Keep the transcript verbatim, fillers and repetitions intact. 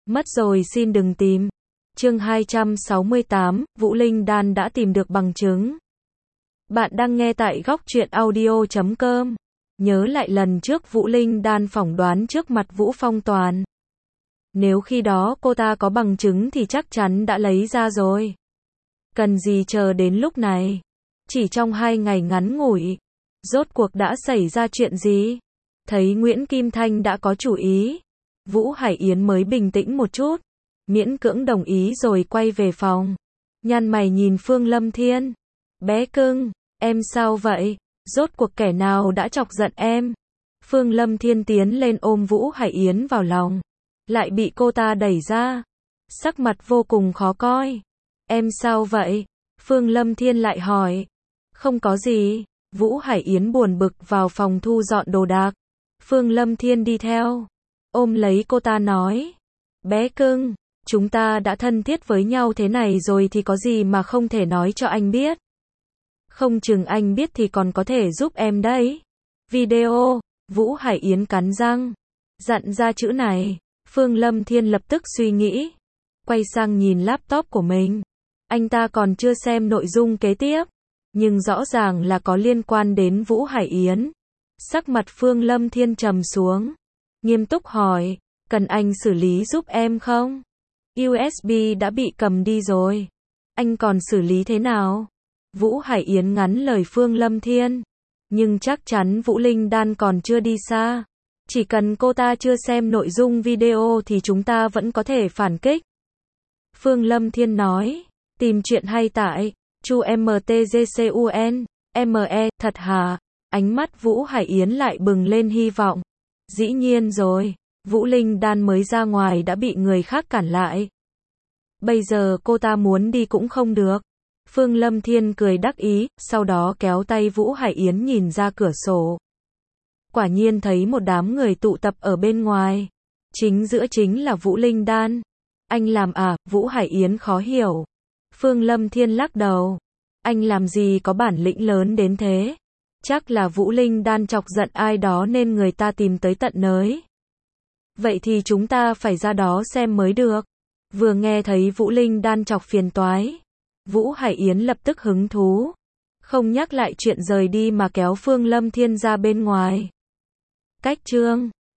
Mất rồi xin đừng tìm. Chương hai trăm sáu mươi tám, Vũ Linh Đan đã tìm được bằng chứng. Bạn đang nghe tại góc truyện audio chấm com. Nhớ lại lần trước Vũ Linh Đan phỏng đoán trước mặt Vũ Phong Toàn. Nếu khi đó cô ta có bằng chứng thì chắc chắn đã lấy ra rồi. Cần gì chờ đến lúc này? Chỉ trong hai ngày ngắn ngủi, rốt cuộc đã xảy ra chuyện gì? Thấy Nguyễn Kim Thanh đã có chủ ý, Vũ Hải Yến mới bình tĩnh một chút, miễn cưỡng đồng ý rồi quay về phòng. Nhăn mày nhìn Phương Lâm Thiên. Bé cưng, em sao vậy? Rốt cuộc kẻ nào đã chọc giận em? Phương Lâm Thiên tiến lên ôm Vũ Hải Yến vào lòng, lại bị cô ta đẩy ra. Sắc mặt vô cùng khó coi. Em sao vậy? Phương Lâm Thiên lại hỏi. Không có gì. Vũ Hải Yến buồn bực vào phòng thu dọn đồ đạc. Phương Lâm Thiên đi theo, ôm lấy cô ta nói. Bé cưng, chúng ta đã thân thiết với nhau thế này rồi thì có gì mà không thể nói cho anh biết. Không chừng anh biết thì còn có thể giúp em đấy. Video. Vũ Hải Yến cắn răng, dặn ra chữ này. Phương Lâm Thiên lập tức suy nghĩ, quay sang nhìn laptop của mình. Anh ta còn chưa xem nội dung kế tiếp, nhưng rõ ràng là có liên quan đến Vũ Hải Yến. Sắc mặt Phương Lâm Thiên trầm xuống, nghiêm túc hỏi, cần anh xử lý giúp em không? u ét bê đã bị cầm đi rồi, anh còn xử lý thế nào? Vũ Hải Yến ngắn lời Phương Lâm Thiên, nhưng chắc chắn Vũ Linh Đan còn chưa đi xa. Chỉ cần cô ta chưa xem nội dung video thì chúng ta vẫn có thể phản kích. Phương Lâm Thiên nói, tìm chuyện hay tại Chu em tê giê xê u en, em e, thật hả? Ánh mắt Vũ Hải Yến lại bừng lên hy vọng. Dĩ nhiên rồi, Vũ Linh Đan mới ra ngoài đã bị người khác cản lại. Bây giờ cô ta muốn đi cũng không được. Phương Lâm Thiên cười đắc ý, sau đó kéo tay Vũ Hải Yến nhìn ra cửa sổ. Quả nhiên thấy một đám người tụ tập ở bên ngoài. Chính giữa chính là Vũ Linh Đan. Anh làm à? Vũ Hải Yến khó hiểu. Phương Lâm Thiên lắc đầu. Anh làm gì có bản lĩnh lớn đến thế? Chắc là Vũ Linh Đan chọc giận ai đó nên người ta tìm tới tận nơi. Vậy thì chúng ta phải ra đó xem mới được. Vừa nghe thấy Vũ Linh Đan chọc phiền toái, Vũ Hải Yến lập tức hứng thú. Không nhắc lại chuyện rời đi mà kéo Phương Lâm Thiên ra bên ngoài. Cách chương